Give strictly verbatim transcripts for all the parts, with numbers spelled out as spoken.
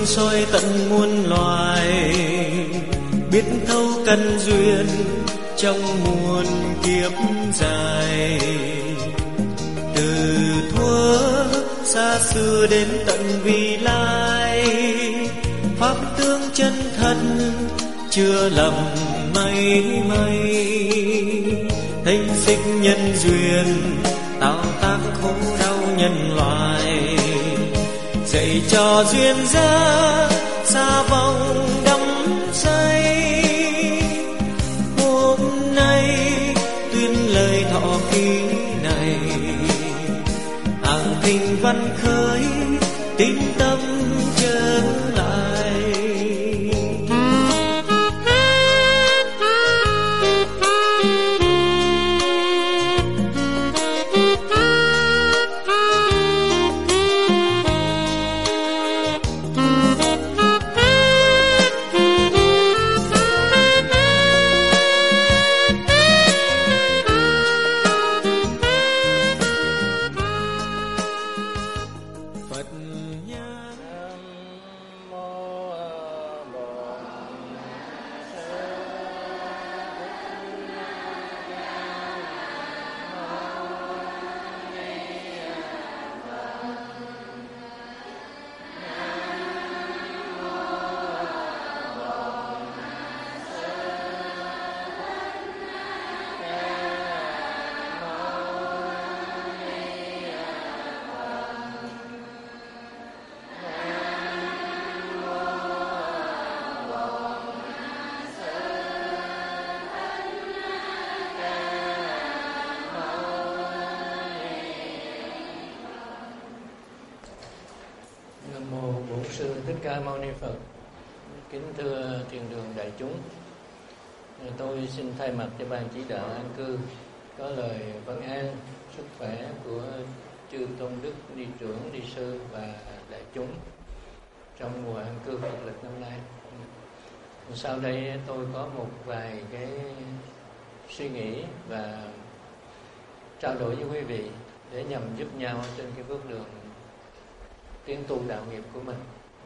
soi tận muôn loài, biết thấu căn duyên trong muôn kiếp dài. Từ thuở xa xưa đến tận vị lai, pháp tướng chân thân chưa lầm mây mây. Thanh xích nhân duyên tạo tác khổ đau nhân loại, dạy cho duyên giá xa vòng đắm say. Hôm nay tuyên lời thọ ký này, hàng thinh văn khởi tín tâm trở lại. Thích Ca Mâu Ni Phật. Kính thưa thiền đường đại chúng, tôi xin thay mặt cho ban chỉ đạo an cư có lời vấn an sức khỏe của chư tôn đức ni trưởng, ni sư và đại chúng trong mùa an cư Phật lịch năm nay. Sau đây tôi có một vài cái suy nghĩ và trao đổi với quý vị để nhằm giúp nhau trên cái bước đường tiến tu đạo nghiệp của mình.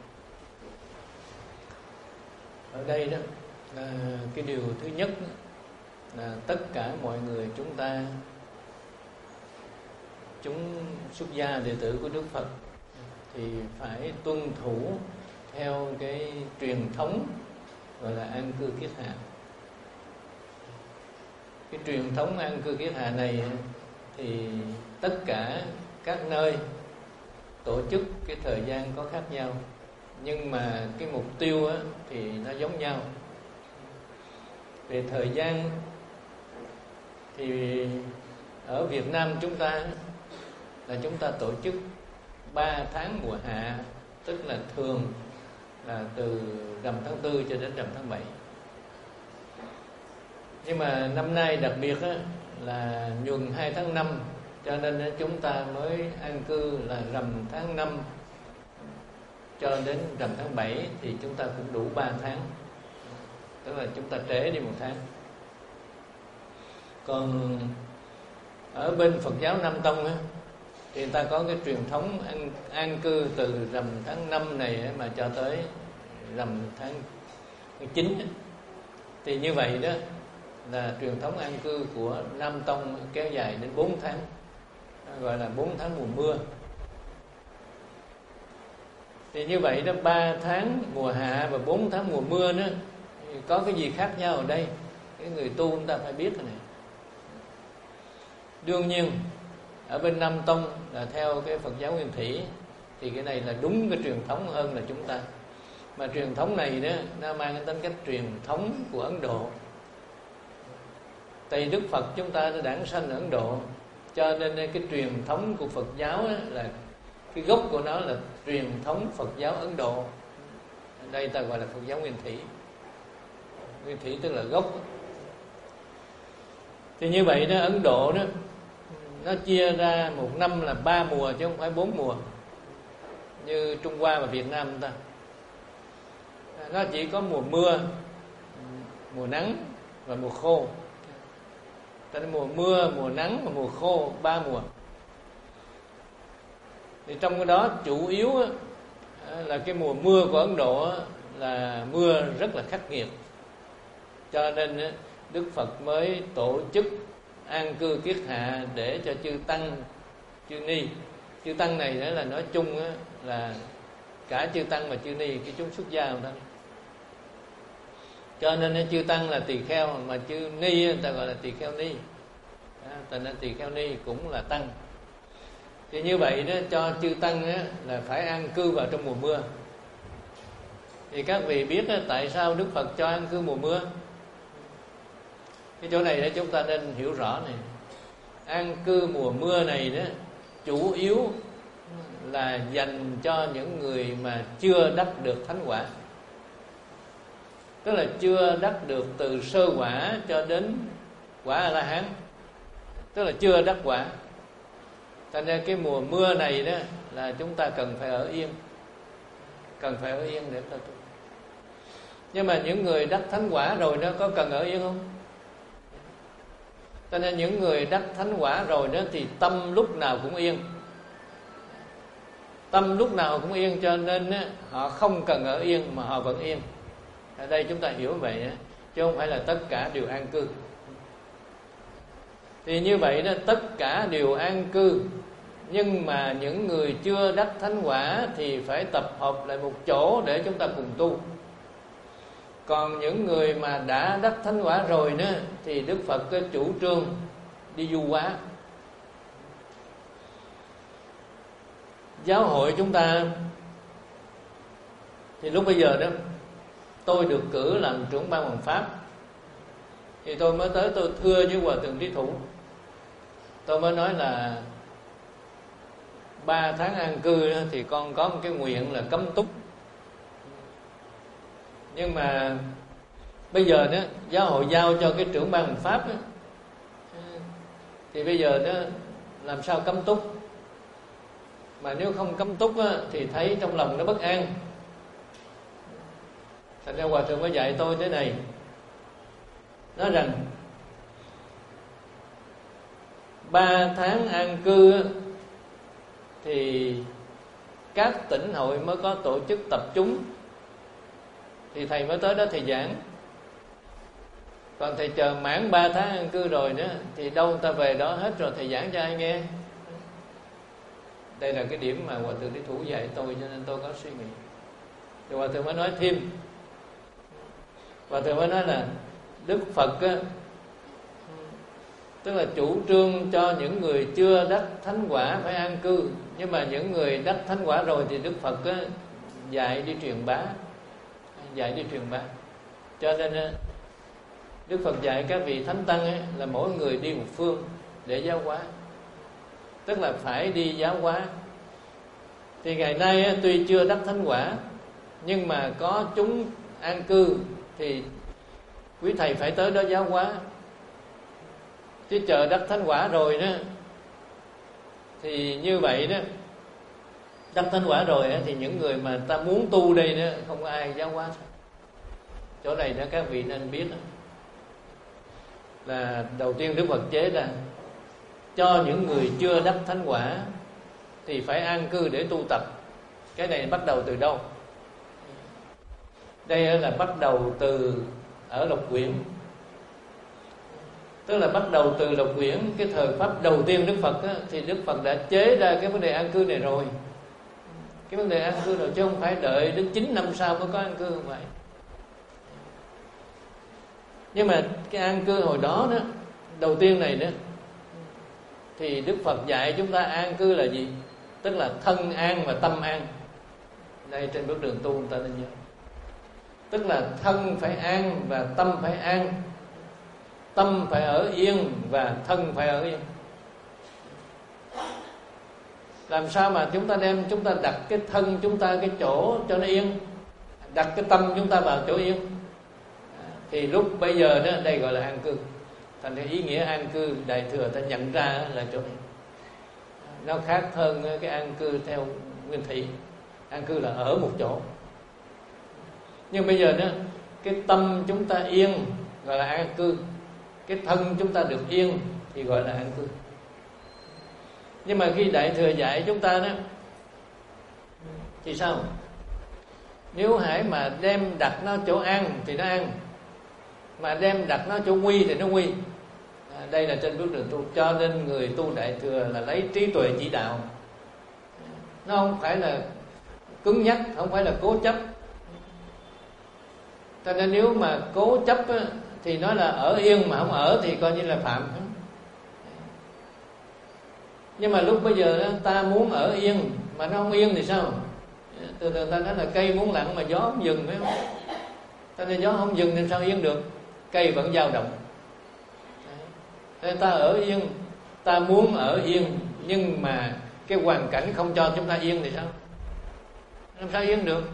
Ở đây đó là cái điều thứ nhất là tất cả mọi người chúng ta, chúng xuất gia đệ tử của Đức Phật thì phải tuân thủ theo cái truyền thống gọi là an cư kiết hạ. Cái truyền thống an cư kiết hạ này thì tất cả các nơi tổ chức cái thời gian có khác nhau, nhưng mà cái mục tiêu á, thì nó giống nhau. Về thời gian thì ở Việt Nam chúng ta là chúng ta tổ chức ba tháng mùa hạ, tức là thường là từ rằm tháng tư cho đến rằm tháng bảy. Nhưng mà năm nay đặc biệt á, là nhuần hai tháng năm, cho nên chúng ta mới an cư là rằm tháng năm cho đến rằm tháng bảy, thì chúng ta cũng đủ ba tháng, tức là chúng ta trễ đi một tháng. Còn ở bên Phật giáo Nam Tông á, thì người ta có cái truyền thống an, an cư từ rằm tháng năm này á, mà cho tới rằm tháng chín á. Thì như vậy đó là truyền thống an cư của Nam Tông kéo dài đến bốn tháng, gọi là bốn tháng mùa mưa. Thì như vậy đó, ba tháng mùa hạ và bốn tháng mùa mưa đó, có cái gì khác nhau ở đây? Cái người tu chúng ta phải biết cái này. Đương nhiên ở bên Nam Tông là theo cái Phật giáo Nguyên Thủy, thì cái này là đúng cái truyền thống hơn là chúng ta. Mà truyền thống này đó, nó mang cái tính cách truyền thống của Ấn Độ. Tại Đức Phật chúng ta đã đản sanh ở Ấn Độ, cho nên cái truyền thống của Phật giáo là cái gốc của nó là truyền thống Phật giáo Ấn Độ. Ở đây ta gọi là Phật giáo Nguyên Thủy. Nguyên Thủy tức là gốc. Thì như vậy đó, Ấn Độ đó nó chia ra một năm là ba mùa chứ không phải bốn mùa như Trung Hoa và Việt Nam ta. Nó chỉ có mùa mưa, mùa nắng và mùa khô. Cho nên mùa mưa, mùa nắng và mùa khô, ba mùa. Thì trong cái đó chủ yếu là cái mùa mưa của Ấn Độ là mưa rất là khắc nghiệt, cho nên Đức Phật mới tổ chức an cư kiết hạ để cho chư tăng, chư ni. Chư tăng này đó là nói chung là cả chư tăng và chư ni, cái chúng xuất gia thôi. Cho nên chư tăng là tỳ kheo, mà chư ni người ta gọi là tỳ kheo ni. Thành ra tỳ kheo ni cũng là tăng. Thì như vậy đó, cho chư tăng đó, là phải an cư vào trong mùa mưa. Thì các vị biết đó, tại sao Đức Phật cho an cư mùa mưa? Cái chỗ này đó chúng ta nên hiểu rõ này. An cư mùa mưa này đó chủ yếu là dành cho những người mà chưa đắc được thánh quả, tức là chưa đắc được từ sơ quả cho đến quả A-la-hán, tức là chưa đắc quả. Thành ra cái mùa mưa này đó là chúng ta cần phải ở yên, cần phải ở yên để ta tu. Nhưng mà những người đắc thánh quả rồi đó có cần ở yên không? Cho nên những người đắc thánh quả rồi đó thì tâm lúc nào cũng yên, tâm lúc nào cũng yên, cho nên á, họ không cần ở yên mà họ vẫn yên. Ở đây chúng ta hiểu vậy á, chứ không phải là tất cả đều an cư. Thì như vậy đó, tất cả đều an cư, nhưng mà những người chưa đắc thánh quả thì phải tập hợp lại một chỗ để chúng ta cùng tu. Còn những người mà đã đắc thánh quả rồi đó thì Đức Phật có chủ trương đi du hóa. Giáo hội chúng ta thì lúc bây giờ đó tôi được cử làm trưởng ban hoàng pháp, thì tôi mới tới tôi thưa với Hòa Thượng Trí Thủ. Tôi mới nói là ba tháng an cư thì con có một cái nguyện là cấm túc. Nhưng mà bây giờ đó giáo hội giao cho cái trưởng ban hoàng pháp đó, thì bây giờ đó làm sao cấm túc? Mà nếu không cấm túc á, thì thấy trong lòng nó bất an. Thành ra Hòa Thượng mới dạy tôi thế này, nói rằng ba tháng an cư á, thì các tỉnh hội mới có tổ chức tập chúng, thì thầy mới tới đó thầy giảng. Còn thầy chờ mãn ba tháng an cư rồi nữa thì đâu người ta về đó hết rồi, thầy giảng cho ai nghe? Đây là cái điểm mà Hòa Thượng Trí Thủ dạy tôi, cho nên tôi có suy nghĩ. Thì Hòa Thượng mới nói thêm, Hòa Thượng mới nói là Đức Phật á, tức là chủ trương cho những người chưa đắc thánh quả phải an cư, nhưng mà những người đắc thánh quả rồi thì Đức Phật á, dạy đi truyền bá, dạy đi truyền bá. Cho nên á, Đức Phật dạy các vị thánh tăng ấy, là mỗi người đi một phương để giáo hóa, tức là phải đi giáo hóa. Thì ngày nay á, tuy chưa đắc thánh quả, nhưng mà có chúng an cư thì quý thầy phải tới đó giáo hóa. Chứ chờ đắc thánh quả rồi đó thì như vậy đó, đắc thánh quả rồi đó, thì những người mà ta muốn tu đây đó không có ai giáo hóa. Chỗ này đó các vị nên biết đó, là đầu tiên Đức Phật chế ra cho những người chưa đắc thánh quả thì phải an cư để tu tập. Cái này bắt đầu từ đâu? Đây là bắt đầu từ ở Lộc Quyển. Tức là bắt đầu từ Lộc Quyển, cái thời pháp đầu tiên Đức Phật á, thì Đức Phật đã chế ra cái vấn đề an cư này rồi. Cái vấn đề an cư rồi, chứ không phải đợi đến chín năm sau mới có an cư, không phải. Nhưng mà cái an cư hồi đó đó, đầu tiên này đó, thì Đức Phật dạy chúng ta an cư là gì? Tức là thân an và tâm an. Đây trên bước đường tu người ta nên nhớ. Tức là thân phải an và tâm phải an. Tâm phải ở yên và thân phải ở yên. Làm sao mà chúng ta đem chúng ta đặt cái thân chúng ta cái chỗ cho nó yên, đặt cái tâm chúng ta vào chỗ yên, thì lúc bây giờ đó đây gọi là an cư. Thành ra ý nghĩa an cư Đại Thừa ta nhận ra là chỗ này. Nó khác hơn cái an cư theo nguyên thủy. An cư là ở một chỗ. Nhưng bây giờ đó, cái tâm chúng ta yên gọi là an cư, cái thân chúng ta được yên thì gọi là an cư. Nhưng mà khi Đại Thừa dạy chúng ta đó thì sao? Nếu hãy mà đem đặt nó chỗ ăn thì nó ăn, mà đem đặt nó chỗ nguy thì nó nguy. À, đây là trên bước đường tu. Cho nên người tu Đại Thừa là lấy trí tuệ chỉ đạo. Nó không phải là cứng nhắc, không phải là cố chấp. Cho nên nếu mà cố chấp á, thì nói là ở yên, mà không ở thì coi như là phạm. Nhưng mà lúc bây giờ đó, ta muốn ở yên mà nó không yên thì sao? Từ từ ta nói là cây muốn lặng mà gió không dừng, phải không? Ta nói gió không dừng nên sao yên được? Cây vẫn dao động. Nên ta ở yên, ta muốn ở yên, nhưng mà cái hoàn cảnh không cho chúng ta yên thì sao? Làm sao yên được?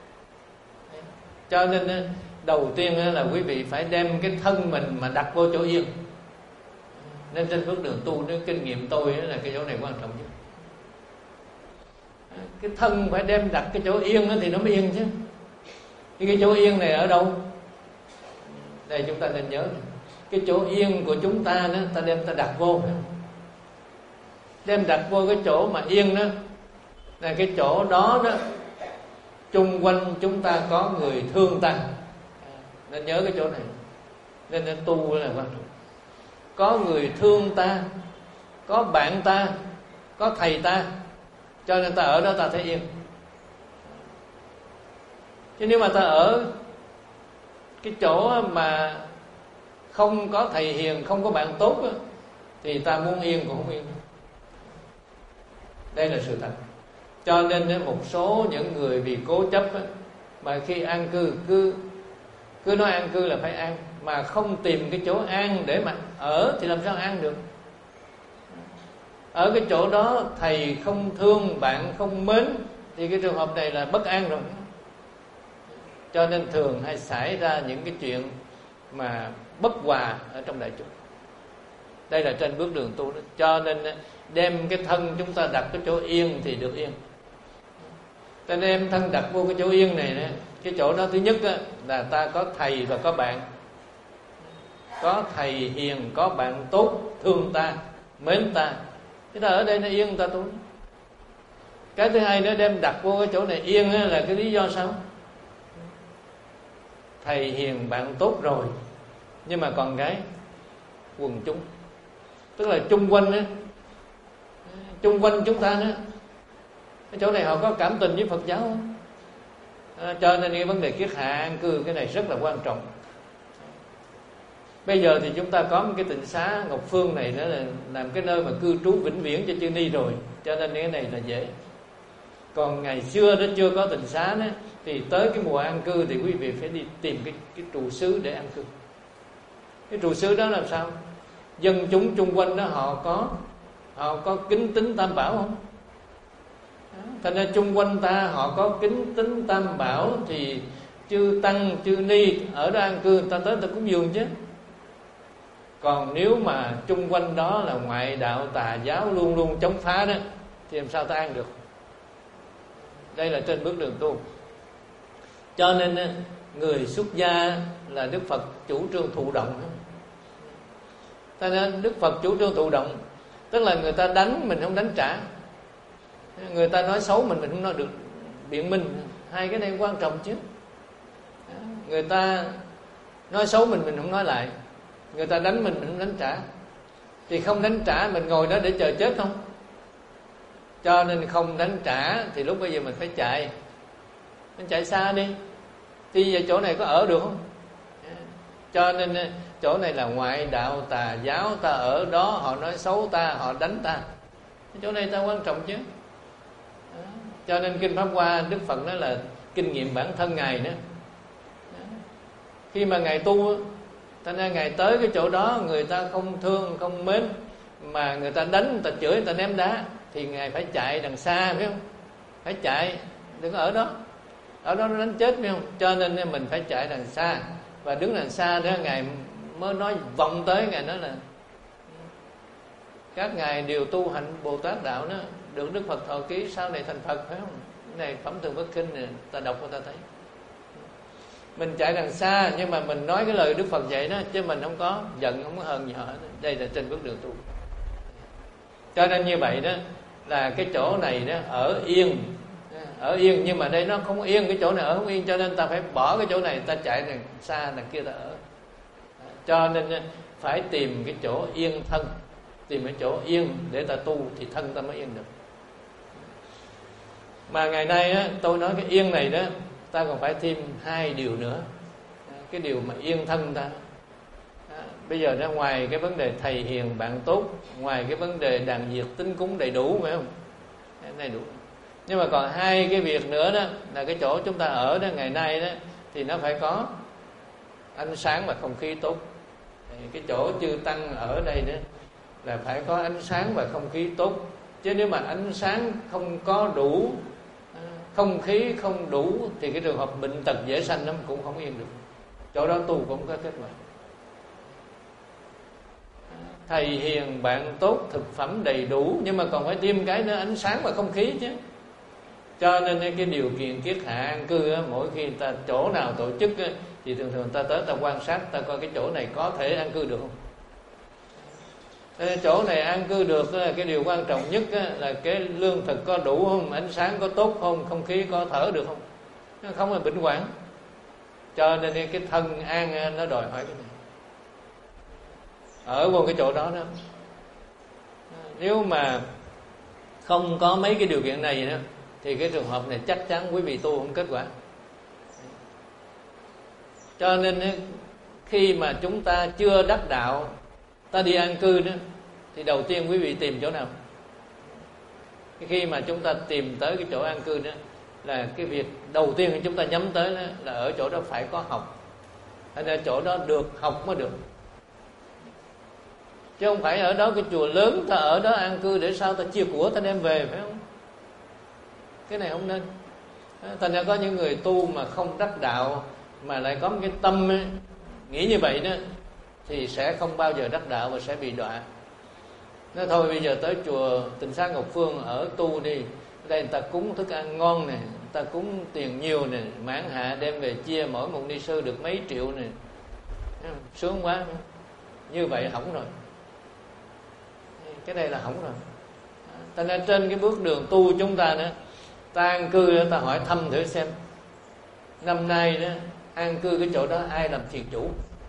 Cho nên đầu tiên là quý vị phải đem cái thân mình mà đặt vô chỗ yên. Nên trên bước đường tu, nếu kinh nghiệm tôi là cái chỗ này quan trọng nhất. Cái thân phải đem đặt cái chỗ yên thì nó mới yên chứ. Cái chỗ yên này ở đâu? Đây chúng ta nên nhớ, cái chỗ yên của chúng ta đó, ta đem ta đặt vô, đem đặt vô cái chỗ mà yên đó, là cái chỗ đó đó chung quanh chúng ta có người thương ta. Nên nhớ cái chỗ này. Nên nên tu là quan trọng. Có người thương ta, có bạn ta, có thầy ta, cho nên ta ở đó ta thấy yên. Chứ nếu mà ta ở cái chỗ mà không có thầy hiền, không có bạn tốt đó, thì ta muốn yên cũng không yên. Đây là sự thật. Cho nên một số những người vì cố chấp đó, mà khi an cư cứ cứ nói an cư là phải an, mà không tìm cái chỗ an để mà ở thì làm sao an được? Ở cái chỗ đó thầy không thương, bạn không mến, thì cái trường hợp này là bất an rồi. Cho nên thường hay xảy ra những cái chuyện mà bất hòa ở trong đại chúng. Đây là trên bước đường tu đó. Cho nên đem cái thân chúng ta đặt cái chỗ yên thì được yên. Ta đem thân đặt vô cái chỗ yên này nè, cái chỗ đó thứ nhất là ta có thầy và có bạn. Có thầy hiền, có bạn tốt, thương ta, mến ta. Chúng ta ở đây nó yên ta tu. Cái thứ hai nữa, đem đặt vô cái chỗ này yên là cái lý do sao? Thầy hiền, bạn tốt rồi, nhưng mà còn cái quần chúng, tức là chung quanh đó, chung quanh chúng ta đó, cái chỗ này họ có cảm tình với Phật giáo không? À, cho nên cái vấn đề kiết hạ an cư cái này rất là quan trọng. Bây giờ thì chúng ta có một cái tịnh xá Ngọc Phương này nữa là làm cái nơi mà cư trú vĩnh viễn cho chư ni rồi, cho nên cái này là dễ. Còn ngày xưa đó chưa có tịnh xá đó, thì tới cái mùa an cư thì quý vị phải đi tìm cái cái trụ xứ để an cư. Cái trụ xứ đó làm sao? Dân chúng chung quanh đó họ có họ có kính tín Tam Bảo không? Thành ra chung quanh ta họ có kính tín Tam Bảo thì chư tăng chư ni ở đó an cư, ta tới ta cúng dường chứ. Còn nếu mà chung quanh đó là ngoại đạo tà giáo luôn luôn chống phá đó, thì làm sao ta an được? Đây là trên bước đường tu. Cho nên người xuất gia là Đức Phật chủ trương thụ động. Cho nên Đức Phật chủ trương thụ động, tức là người ta đánh mình không đánh trả, người ta nói xấu mình mình không nói được biện minh. Hai cái này quan trọng chứ. Người ta nói xấu mình mình không nói lại, người ta đánh mình mình không đánh trả, thì không đánh trả mình ngồi đó để chờ chết không? Cho nên không đánh trả thì lúc bây giờ mình phải chạy, mình chạy xa đi. Thì giờ chỗ này có ở được không? Cho nên chỗ này là ngoại đạo tà giáo, ta ở đó họ nói xấu ta, họ đánh ta, chỗ này ta quan trọng chứ. Cho nên Kinh Pháp Hoa Đức Phật nói là kinh nghiệm bản thân Ngài nữa. Khi mà Ngài tu, thành ra Ngài tới cái chỗ đó người ta không thương, không mến, mà người ta đánh, người ta chửi, người ta ném đá, thì Ngài phải chạy đằng xa, phải không? Phải chạy, đừng có ở đó. Ở đó nó đánh chết, phải không? Cho nên mình phải chạy đằng xa. Và đứng đằng xa đó Ngài mới nói vọng tới, Ngài nói là các ngài đều tu hạnh Bồ Tát đạo đó, được Đức Phật thọ ký, sau này thành Phật, phải không? Cái này phẩm Thường Bất Kinh này, ta đọc người ta thấy. Mình chạy đằng xa nhưng mà mình nói cái lời Đức Phật dạy đó, chứ mình không có giận, không có hờn gì họ. Đây là trên bước đường tu. Cho nên như vậy đó, là cái chỗ này đó ở yên, ở yên, nhưng mà đây nó không yên, cái chỗ này ở không yên, cho nên ta phải bỏ cái chỗ này, ta chạy đằng xa đằng kia ta ở. Cho nên phải tìm cái chỗ yên thân, tìm cái chỗ yên để ta tu thì thân ta mới yên được. Mà ngày nay á, tôi nói cái yên này đó, ta còn phải thêm hai điều nữa. Cái điều mà yên thân ta à, bây giờ ra ngoài cái vấn đề thầy hiền bạn tốt, ngoài cái vấn đề đàn diệt tín cúng đầy đủ, phải không? Đầy đủ. Nhưng mà còn hai cái việc nữa đó, là cái chỗ chúng ta ở đó ngày nay đó, thì nó phải có ánh sáng và không khí tốt. Cái chỗ chư tăng ở đây đó là phải có ánh sáng và không khí tốt. Chứ nếu mà ánh sáng không có đủ, không khí không đủ, thì cái trường hợp bệnh tật dễ sanh nó cũng không yên được. Chỗ đó tu cũng có kết quả. Thầy hiền bạn tốt, thực phẩm đầy đủ, nhưng mà còn phải thêm cái nữa, ánh sáng và không khí chứ. Cho nên cái điều kiện kiết hạ an cư á, mỗi khi ta chỗ nào tổ chức á, thì thường thường ta tới ta quan sát, ta coi cái chỗ này có thể an cư được không. Chỗ này an cư được, cái điều quan trọng nhất là cái lương thực có đủ không, ánh sáng có tốt không, không khí có thở được không. Không là bệnh hoạn. Cho nên cái thân an nó đòi hỏi cái này. Ở vô cái chỗ đó đó, nếu mà không có mấy cái điều kiện này đó, thì cái trường hợp này chắc chắn quý vị tu không kết quả. Cho nên khi mà chúng ta chưa đắc đạo, ta đi an cư đó, thì đầu tiên quý vị tìm chỗ nào? Khi mà chúng ta tìm tới cái chỗ an cư đó, là cái việc đầu tiên chúng ta nhắm tới đó, là ở chỗ đó phải có học, hay là chỗ đó được học mới được. Chứ không phải ở đó cái chùa lớn ta ở đó an cư để sao ta chia của ta đem về, phải không? Cái này không nên. Thành ra có những người tu mà không đắc đạo mà lại có một cái tâm ấy, nghĩ như vậy đó, thì sẽ không bao giờ đắc đạo và sẽ bị đọa. Nói thôi bây giờ tới chùa Tịnh Xá Ngọc Phương ở tu đi, đây người ta cúng thức ăn ngon nè, người ta cúng tiền nhiều nè, mãn hạ đem về chia mỗi một ni sư được mấy triệu nè, sướng quá. Như vậy hỏng rồi, cái này là hỏng rồi. Thành ra trên cái bước đường tu chúng ta nữa, ta an cư đó, ta hỏi thăm thử xem năm nay đó an cư cái chỗ đó ai làm thiền chủ.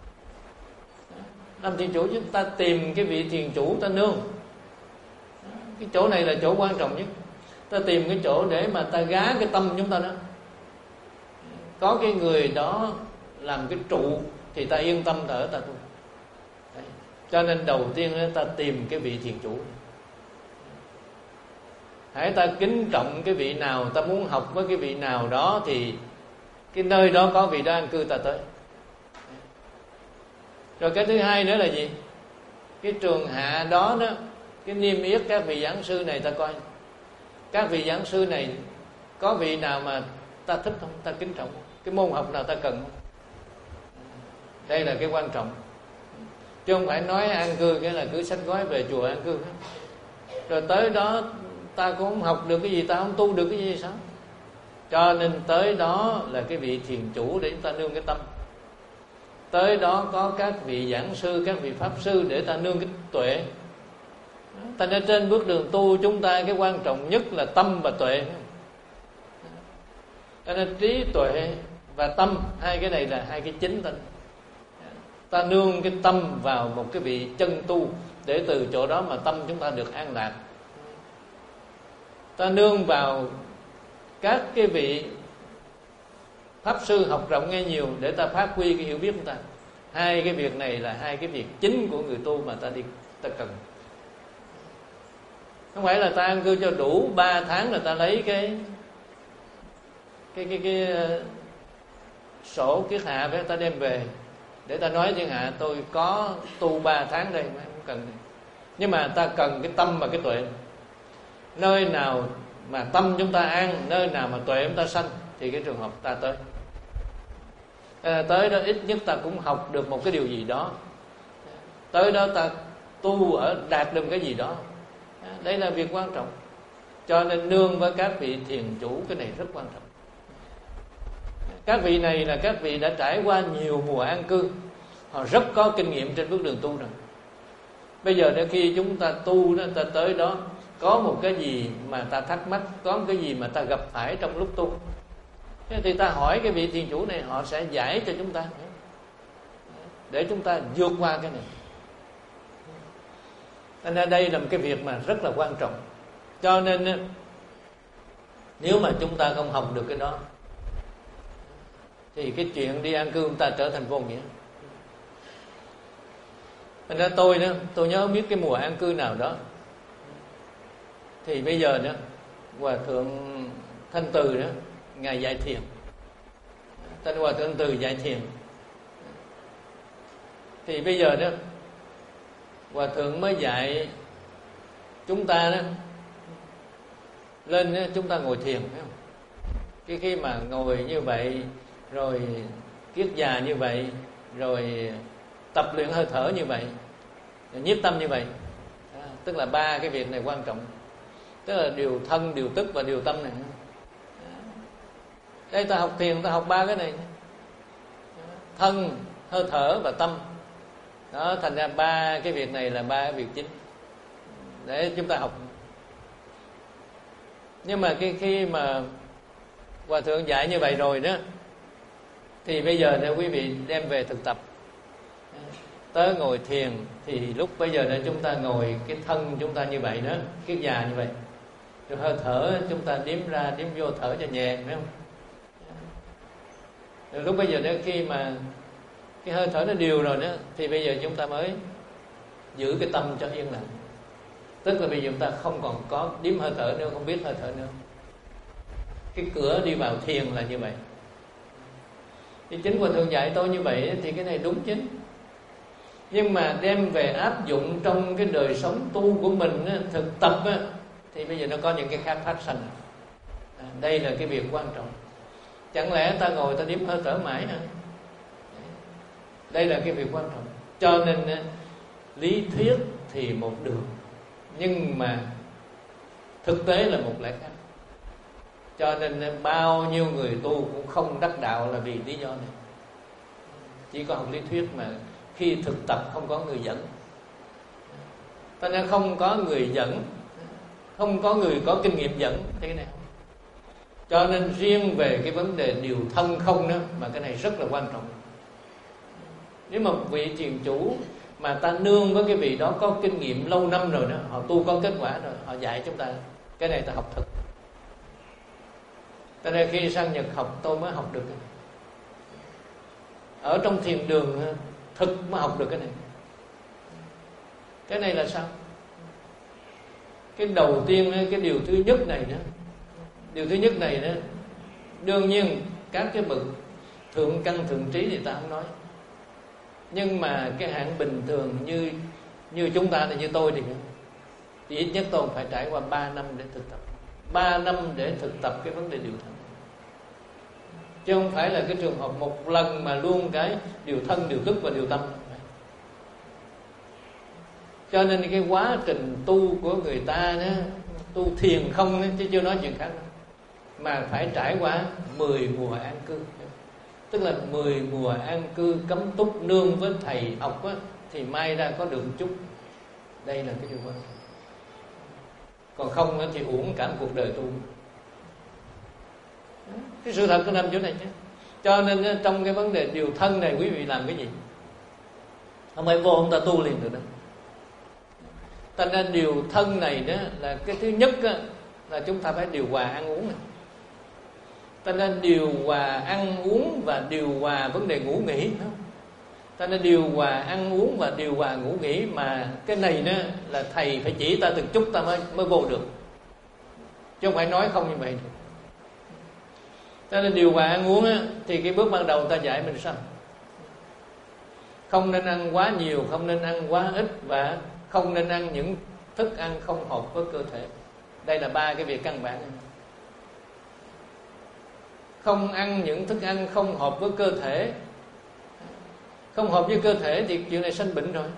Làm thiền chủ chúng ta tìm cái vị thiền chủ ta nương. Cái chỗ này là chỗ quan trọng nhất. Ta tìm cái chỗ để mà ta gá cái tâm chúng ta đó. Có cái người đó làm cái trụ thì ta yên tâm ta ở ta tu. Đấy. Cho nên đầu tiên đó, ta tìm cái vị thiền chủ. Hãy ta kính trọng cái vị nào, ta muốn học với cái vị nào đó, thì cái nơi đó có vị đó an cư ta tới. Rồi cái thứ hai nữa là gì? Cái trường hạ đó đó, cái niêm yết các vị giảng sư này ta coi. Các vị giảng sư này có vị nào mà ta thích không, ta kính trọng không? Cái môn học nào ta cần không? Đây là cái quan trọng. Chứ không phải nói an cư cái là cứ xách gói về chùa an cư. Rồi tới đó ta cũng không học được cái gì, ta không tu được cái gì sao? Cho nên tới đó là cái vị thiền chủ để chúng ta nương cái tâm. Tới đó có các vị giảng sư, các vị pháp sư để ta nương cái tuệ. Thành ra trên bước đường tu chúng ta cái quan trọng nhất là tâm và tuệ. Cho nên trí tuệ và tâm, hai cái này là hai cái chính ta. Ta nương cái tâm vào một cái vị chân tu, để từ chỗ đó mà tâm chúng ta được an lạc. Ta nương vào các cái vị pháp sư học rộng nghe nhiều để ta phát huy cái hiểu biết của ta. Hai cái việc này là hai cái việc chính của người tu mà ta đi ta cần. Không phải là ta an cư cho đủ ba tháng là ta lấy cái cái cái cái, cái sổ kiết hạ với ta đem về để ta nói thiên hạ tôi có tu ba tháng đây, không cần. Nhưng mà ta cần cái tâm và cái tuệ. Nơi nào mà tâm chúng ta an, nơi nào mà tuệ chúng ta sanh, thì cái trường hợp ta tới. À, tới đó ít nhất ta cũng học được một cái điều gì đó. Tới đó ta tu ở đạt được cái gì đó. À, đây là việc quan trọng. Cho nên nương với các vị thiền chủ, cái này rất quan trọng. Các vị này là các vị đã trải qua nhiều mùa an cư, họ rất có kinh nghiệm trên bước đường tu rồi. Bây giờ đến khi chúng ta tu đó, ta tới đó có một cái gì mà ta thắc mắc, có một cái gì mà ta gặp phải trong lúc tu, thì ta hỏi cái vị thiền chủ này, họ sẽ giải cho chúng ta để chúng ta vượt qua cái này. Nên đây là một cái việc mà rất là quan trọng. Cho nên nếu mà chúng ta không học được cái đó thì cái chuyện đi an cư chúng ta trở thành vô nghĩa. Nên ra tôi đó, tôi nhớ biết cái mùa an cư nào đó, thì bây giờ đó Hòa thượng Thanh Từ đó, ngài dạy thiền, tên Hòa thượng Từ dạy thiền. Thì bây giờ đó Hòa thượng mới dạy chúng ta đó, lên đó, chúng ta ngồi thiền, phải không? Cái khi mà ngồi như vậy, rồi kiết già như vậy, rồi tập luyện hơi thở như vậy, rồi nhiếp tâm như vậy, à, tức là ba cái việc này quan trọng. Tức là điều thân, điều tức và điều tâm này. Đây ta học thiền, ta học ba cái này: thân, hơi thở và tâm. Đó, thành ra ba cái việc này là ba cái việc chính để chúng ta học. Nhưng mà cái khi mà Hòa thượng dạy như vậy rồi đó, thì bây giờ để quý vị đem về thực tập. Tới ngồi thiền thì lúc bây giờ để chúng ta ngồi cái thân chúng ta như vậy đó, cái già như vậy, rồi hơi thở chúng ta đếm ra đếm vô, thở cho nhẹ, phải không? Rồi lúc bây giờ đó, khi mà cái hơi thở nó đều rồi đó, thì bây giờ chúng ta mới giữ cái tâm cho yên lặng. Tức là bây giờ chúng ta không còn có đếm hơi thở nữa, không biết hơi thở nữa. Cái cửa đi vào thiền là như vậy. Thì chính Hòa thượng dạy tôi như vậy thì cái này đúng chính. Nhưng mà đem về áp dụng trong cái đời sống tu của mình, thực tập, thì bây giờ nó có những cái khác phát sinh. À, đây là cái việc quan trọng. Chẳng lẽ ta ngồi ta đếm hơi thở mãi hả? Đây là cái việc quan trọng. Cho nên lý thuyết thì một đường, nhưng mà thực tế là một lẽ khác. Cho nên bao nhiêu người tu cũng không đắc đạo là vì lý do này. Chỉ có học lý thuyết mà khi thực tập không có người dẫn. Cho nên không có người dẫn, không có người có kinh nghiệm dẫn thế này. Cho nên riêng về cái vấn đề điều thân không đó, mà cái này rất là quan trọng. Nếu mà vị thiền chủ mà ta nương với cái vị đó có kinh nghiệm lâu năm rồi đó, họ tu có kết quả rồi, họ dạy chúng ta cái này ta học thực. Cho nên khi sang Nhật học tôi mới học được cái này. Ở trong thiền đường thực mới học được cái này. Cái này là sao? Cái đầu tiên, cái điều thứ nhất này đó, điều thứ nhất này đó, đương nhiên các cái bậc thượng căn thượng trí thì ta không nói. Nhưng mà cái hạng bình thường như như chúng ta thì như tôi thì, thì ít nhất tôi phải trải qua ba năm để thực tập. ba năm để thực tập cái vấn đề điều thân. Chứ không phải là cái trường hợp một lần mà luôn cái điều thân, điều tức và điều tâm. Cho nên cái quá trình tu của người ta đó, tu thiền không đó, chứ chưa nói chuyện khác đâu, mà phải trải qua mười mùa an cư. Tức là mười mùa an cư cấm túc nương với thầy học á, thì may ra có được một chút. Đây là cái điều quan trọng. Còn không á, thì uổng cả cuộc đời tu. Cái sự thật nó nằm chỗ này chứ. Cho nên trong cái vấn đề điều thân này, quý vị làm cái gì? Không phải vô ông ta tu liền được đâu. Thành ra điều thân này đó là cái thứ nhất đó, là chúng ta phải điều hòa ăn uống này. Ta nên điều hòa ăn uống và điều hòa vấn đề ngủ nghỉ. Ta nên điều hòa ăn uống và điều hòa ngủ nghỉ. Mà cái này đó là thầy phải chỉ ta từng chút ta mới, mới vô được. Chứ không phải nói không như vậy được. Ta nên điều hòa ăn uống á, thì cái bước ban đầu ta dạy mình sao? Không nên ăn quá nhiều, không nên ăn quá ít, và không nên ăn những thức ăn không hợp với cơ thể. Đây là ba cái việc căn bản. Không ăn những thức ăn không hợp với cơ thể. Không hợp với cơ thể thì chuyện này sanh bệnh rồi.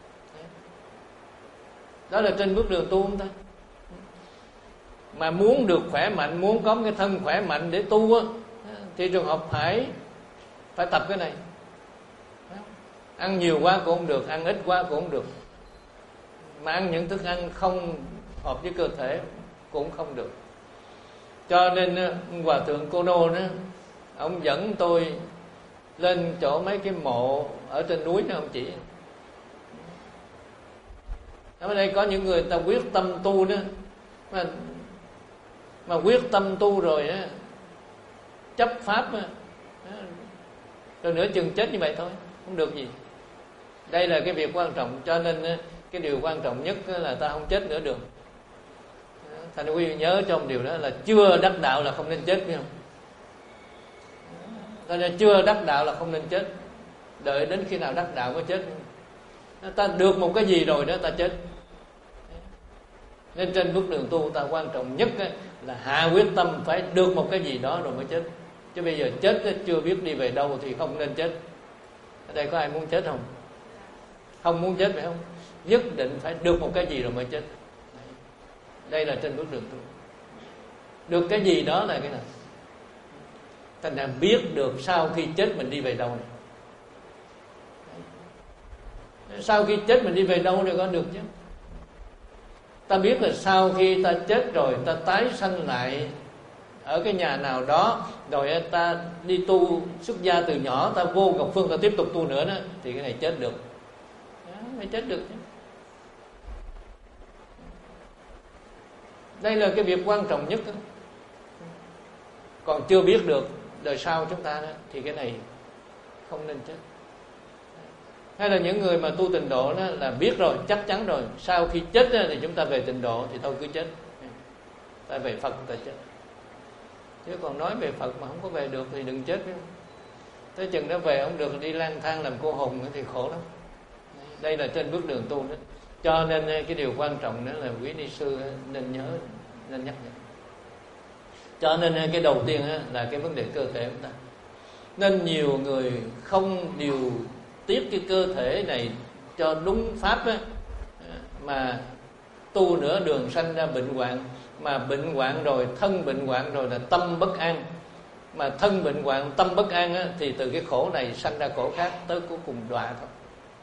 Đó là trên bước đường tu không ta? Mà muốn được khỏe mạnh, muốn có cái thân khỏe mạnh để tu á, thì trường hợp phải phải tập cái này. Ăn nhiều quá cũng không được, ăn ít quá cũng không được. Mà ăn những thức ăn không hợp với cơ thể cũng không được. Cho nên Hòa thượng Cô Nô đó, ông dẫn tôi lên chỗ mấy cái mộ ở trên núi đó, ông chỉ ở đây có những người ta quyết tâm tu đó, mà mà quyết tâm tu rồi á, chấp pháp á, rồi nửa chừng chết như vậy thôi, không được gì. Đây là cái việc quan trọng. Cho nên cái điều quan trọng nhất là ta không chết nữa được. Thành quý vị nhớ trong điều đó là chưa đắc đạo là không nên chết, phải không? Cho nên chưa đắc đạo là không nên chết. Đợi đến khi nào đắc đạo mới chết. Ta được một cái gì rồi đó ta chết. Nên trên bước đường tu ta quan trọng nhất là hạ quyết tâm phải được một cái gì đó rồi mới chết. Chứ bây giờ chết chưa biết đi về đâu thì không nên chết. Ở đây có ai muốn chết không? Không muốn chết phải không? Nhất định phải được một cái gì rồi mới chết. Đây là trên bước đường tu. Được cái gì đó là cái nào? Thành ra biết được sau khi chết mình đi về đâu này. Sau khi chết mình đi về đâu thì có được chứ. Ta biết là sau khi ta chết rồi, ta tái sanh lại ở cái nhà nào đó, rồi ta đi tu xuất gia từ nhỏ, ta vô Ngọc Phương ta tiếp tục tu nữa đó, thì cái này chết được. Phải chết được chứ. Đây là cái việc quan trọng nhất đó. Còn chưa biết được đời sau chúng ta đó, thì cái này không nên chết. Hay là những người mà tu tịnh độ đó là biết rồi, chắc chắn rồi, sau khi chết đó, thì chúng ta về tịnh độ thì thôi cứ chết. Ta về Phật ta chết. Chứ còn nói về Phật mà không có về được thì đừng chết. Tới chừng đó về không được đi lang thang làm cô hồn thì khổ lắm. Đây là trên bước đường tu đó. Cho nên cái điều quan trọng đó là quý ni sư nên nhớ, nên nhắc nhở. Cho nên cái đầu tiên là cái vấn đề cơ thể của chúng ta. Nên nhiều người không điều tiết cái cơ thể này cho đúng pháp á, mà tu nửa đường sanh ra bệnh hoạn. Mà bệnh hoạn rồi, thân bệnh hoạn rồi là tâm bất an. Mà thân bệnh hoạn, tâm bất an á, thì từ cái khổ này sanh ra khổ khác, tới cuối cùng đọa thôi.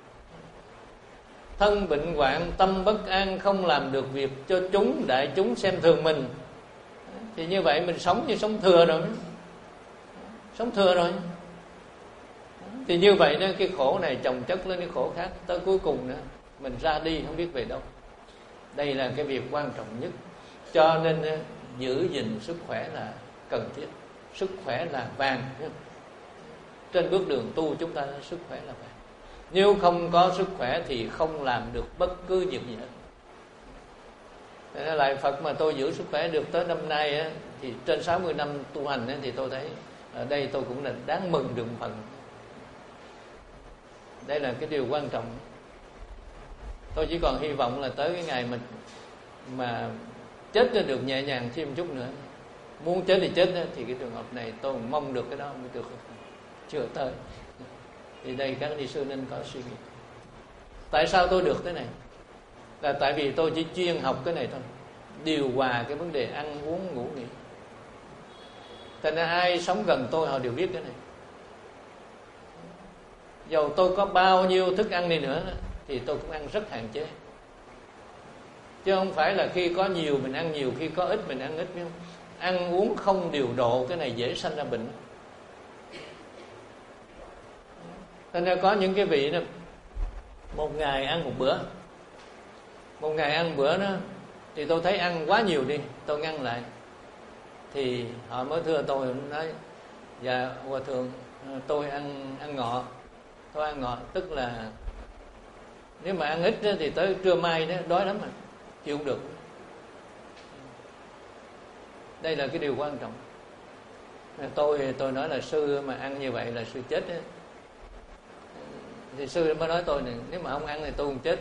Thân bệnh hoạn, tâm bất an, không làm được việc cho chúng, đại chúng xem thường mình, thì như vậy mình sống như sống thừa rồi. Sống thừa rồi. Thì như vậy đó, cái khổ này chồng chất lên cái khổ khác, tới cuối cùng nữa mình ra đi không biết về đâu. Đây là cái việc quan trọng nhất. Cho nên giữ gìn sức khỏe là cần thiết. Sức khỏe là vàng. Trên bước đường tu chúng ta sức khỏe là vàng. Nếu không có sức khỏe thì không làm được bất cứ việc gì hết. Thế nên lại Phật mà tôi giữ sức khỏe được tới năm nay á, thì trên sáu mươi năm tu hành á, thì tôi thấy ở đây tôi cũng là đáng mừng được phần. Đây là cái điều quan trọng. Tôi chỉ còn hy vọng là tới cái ngày mà mà chết cho được nhẹ nhàng thêm chút nữa. Muốn chết thì chết, thì cái trường hợp này tôi mong được cái đó mới được. Chưa tới. Thì đây các ni sư nên có suy nghĩ. Tại sao tôi được thế này? Là tại vì tôi chỉ chuyên học cái này thôi. Điều hòa cái vấn đề ăn uống ngủ nghỉ. Thành ra ai sống gần tôi họ đều biết cái này. Dầu tôi có bao nhiêu thức ăn đi nữa thì tôi cũng ăn rất hạn chế. Chứ không phải là khi có nhiều mình ăn nhiều, khi có ít mình ăn ít. Ăn uống không điều độ, cái này dễ sanh ra bệnh. Thành ra có những cái vị đó, một ngày ăn một bữa, một ngày ăn bữa đó, thì tôi thấy ăn quá nhiều đi, tôi ngăn lại. Thì họ mới thưa tôi, nói dạ hòa thượng, tôi ăn ăn ngọ. Tôi ăn ngọ tức là nếu mà ăn ít thì tới trưa mai đó đói lắm rồi, chịu không được. Đây là cái điều quan trọng. Tôi tôi nói là sư mà ăn như vậy là sư chết đó. Thì sư mới nói tôi này, nếu mà không ăn thì tôi không chết.